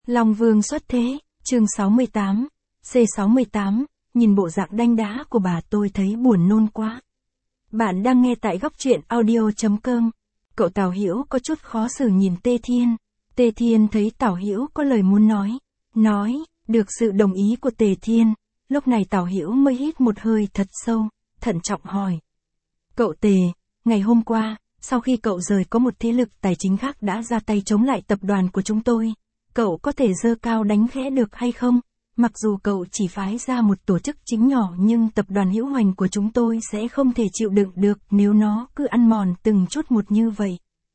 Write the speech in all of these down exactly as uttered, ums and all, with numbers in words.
Long Vương xuất thế, chương sáu mươi tám, C sáu mươi tám, nhìn bộ dạng đanh đá của bà tôi thấy buồn nôn quá. Bạn đang nghe tại góc truyện audio chấm com. Cậu Tào Hữu có chút khó xử nhìn Tê Thiên. Tê Thiên thấy Tào Hữu có lời muốn nói. Nói, được sự đồng ý của Tề Thiên. Lúc này Tào Hữu mới hít một hơi thật sâu, thận trọng hỏi. Cậu Tề, ngày hôm qua, sau khi cậu rời có một thế lực tài chính khác đã ra tay chống lại tập đoàn của chúng tôi. Cậu có thể giơ cao đánh khẽ được hay không? Mặc dù cậu chỉ phái ra một tổ chức chính nhỏ nhưng tập đoàn Hữu Hoành của chúng tôi sẽ không thể chịu đựng được nếu nó cứ ăn mòn từng chút một như vậy.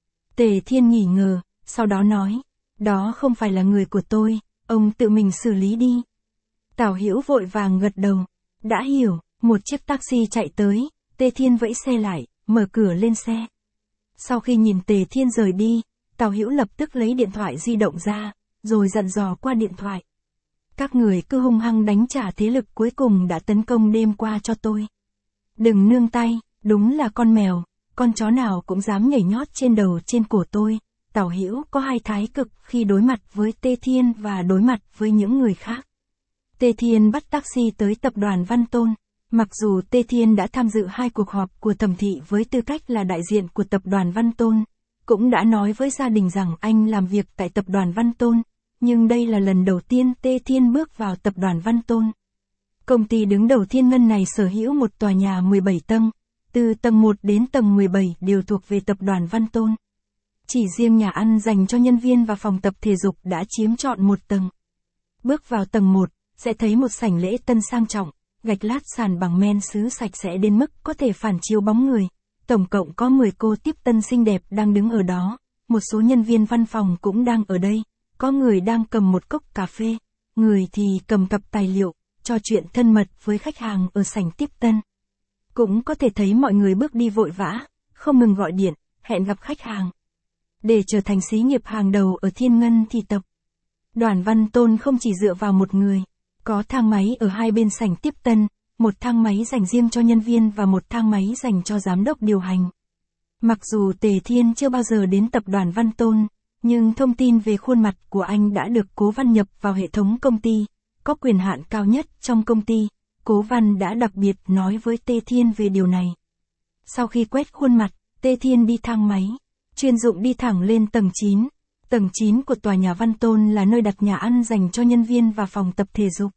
Tề Thiên nghỉ ngờ, sau đó nói, đó không phải là người của tôi, ông tự mình xử lý đi. Tào Hữu vội vàng gật đầu, đã hiểu, một chiếc taxi chạy tới, Tề Thiên vẫy xe lại, mở cửa lên xe. Sau khi nhìn Tề Thiên rời đi, Tào Hữu lập tức lấy điện thoại di động ra, rồi dặn dò qua điện thoại. Các người cứ hung hăng đánh trả thế lực cuối cùng đã tấn công đêm qua cho tôi. Đừng nương tay, đúng là con mèo, con chó nào cũng dám nhảy nhót trên đầu trên cổ tôi. Tào Hữu có hai thái cực khi đối mặt với Tê Thiên và đối mặt với những người khác. Tê Thiên bắt taxi tới tập đoàn Văn Tôn. Mặc dù Tê Thiên đã tham dự hai cuộc họp của Thẩm Thị với tư cách là đại diện của tập đoàn Văn Tôn, cũng đã nói với gia đình rằng anh làm việc tại tập đoàn Văn Tôn, nhưng đây là lần đầu tiên Tê Thiên bước vào tập đoàn Văn Tôn. Công ty đứng đầu Thiên Ngân này sở hữu một tòa nhà mười bảy tầng, từ tầng một đến tầng mười bảy đều thuộc về tập đoàn Văn Tôn. Chỉ riêng nhà ăn dành cho nhân viên và phòng tập thể dục đã chiếm trọn một tầng. Bước vào tầng một, sẽ thấy một sảnh lễ tân sang trọng, gạch lát sàn bằng men sứ sạch sẽ đến mức có thể phản chiếu bóng người. Tổng cộng có mười cô tiếp tân xinh đẹp đang đứng ở đó, một số nhân viên văn phòng cũng đang ở đây, có người đang cầm một cốc cà phê, người thì cầm cặp tài liệu, trò chuyện thân mật với khách hàng ở sảnh tiếp tân. Cũng có thể thấy mọi người bước đi vội vã, không ngừng gọi điện, hẹn gặp khách hàng. Để trở thành xí nghiệp hàng đầu ở Thiên Ngân thì tập đoàn Văn Tôn không chỉ dựa vào một người, có thang máy ở hai bên sảnh tiếp tân, một thang máy dành riêng cho nhân viên và một thang máy dành cho giám đốc điều hành. Mặc dù Tề Thiên chưa bao giờ đến tập đoàn Văn Tôn, nhưng thông tin về khuôn mặt của anh đã được Cố Văn nhập vào hệ thống công ty, có quyền hạn cao nhất trong công ty. Cố Văn đã đặc biệt nói với Tề Thiên về điều này. Sau khi quét khuôn mặt, Tề Thiên đi thang máy, chuyên dụng đi thẳng lên tầng chín. Tầng chín của tòa nhà Văn Tôn là nơi đặt nhà ăn dành cho nhân viên và phòng tập thể dục.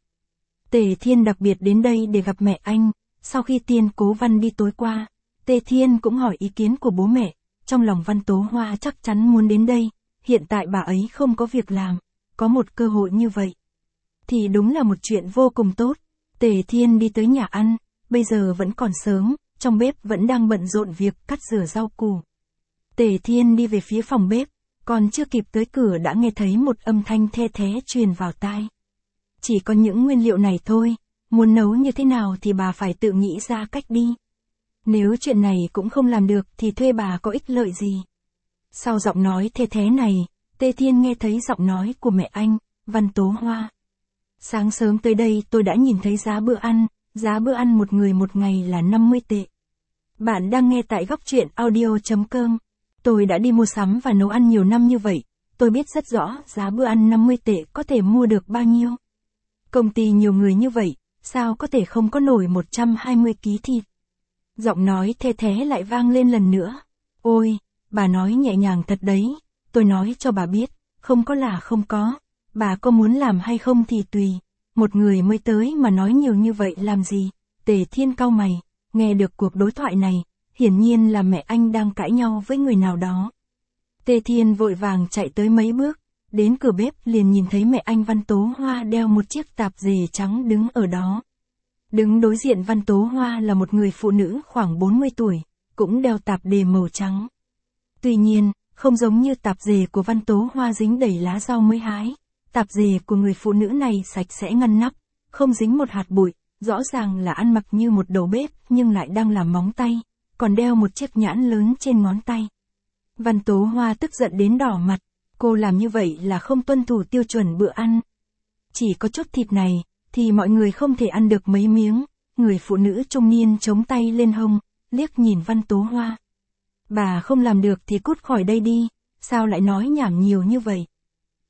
Tề Thiên đặc biệt đến đây để gặp mẹ anh. Sau khi tiên Cố Văn đi tối qua, Tề Thiên cũng hỏi ý kiến của bố mẹ. Trong lòng Văn Tố Hoa chắc chắn muốn đến đây. Hiện tại bà ấy không có việc làm, có một cơ hội như vậy thì đúng là một chuyện vô cùng tốt. Tề Thiên đi tới nhà ăn, bây giờ vẫn còn sớm, trong bếp vẫn đang bận rộn việc cắt rửa rau củ. Tề Thiên đi về phía phòng bếp, còn chưa kịp tới cửa đã nghe thấy một âm thanh the thé truyền vào tai. Chỉ có những nguyên liệu này thôi, muốn nấu như thế nào thì bà phải tự nghĩ ra cách đi. Nếu chuyện này cũng không làm được thì thuê bà có ích lợi gì. Sau giọng nói the thé này, Tề Thiên nghe thấy giọng nói của mẹ anh, Văn Tố Hoa. Sáng sớm tới đây tôi đã nhìn thấy giá bữa ăn, giá bữa ăn một người một ngày là năm mươi tệ. Bạn đang nghe tại góc truyện audio chấm com. Tôi đã đi mua sắm và nấu ăn nhiều năm như vậy, tôi biết rất rõ giá bữa ăn năm mươi tệ có thể mua được bao nhiêu. Công ty nhiều người như vậy, sao có thể không có nổi một trăm hai mươi ki lô gam thịt. Giọng nói the thé lại vang lên lần nữa. Ôi, bà nói nhẹ nhàng thật đấy, tôi nói cho bà biết, không có là không có, bà có muốn làm hay không thì tùy, một người mới tới mà nói nhiều như vậy làm gì. Tề Thiên cau mày, nghe được cuộc đối thoại này, hiển nhiên là mẹ anh đang cãi nhau với người nào đó. Tề Thiên vội vàng chạy tới mấy bước, đến cửa bếp liền nhìn thấy mẹ anh Văn Tố Hoa đeo một chiếc tạp dề trắng đứng ở đó. Đứng đối diện Văn Tố Hoa là một người phụ nữ khoảng bốn mươi tuổi, cũng đeo tạp dề màu trắng. Tuy nhiên, không giống như tạp dề của Văn Tố Hoa dính đầy lá rau mới hái, tạp dề của người phụ nữ này sạch sẽ ngăn nắp, không dính một hạt bụi, rõ ràng là ăn mặc như một đầu bếp nhưng lại đang làm móng tay, còn đeo một chiếc nhãn lớn trên ngón tay. Văn Tố Hoa tức giận đến đỏ mặt, cô làm như vậy là không tuân thủ tiêu chuẩn bữa ăn. Chỉ có chút thịt này, thì mọi người không thể ăn được mấy miếng. Người phụ nữ trung niên chống tay lên hông, liếc nhìn Văn Tố Hoa. Bà không làm được thì cút khỏi đây đi, sao lại nói nhảm nhiều như vậy.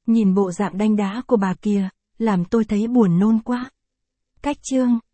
Nhìn bộ dạng đanh đá của bà kia, làm tôi thấy buồn nôn quá. Cách chương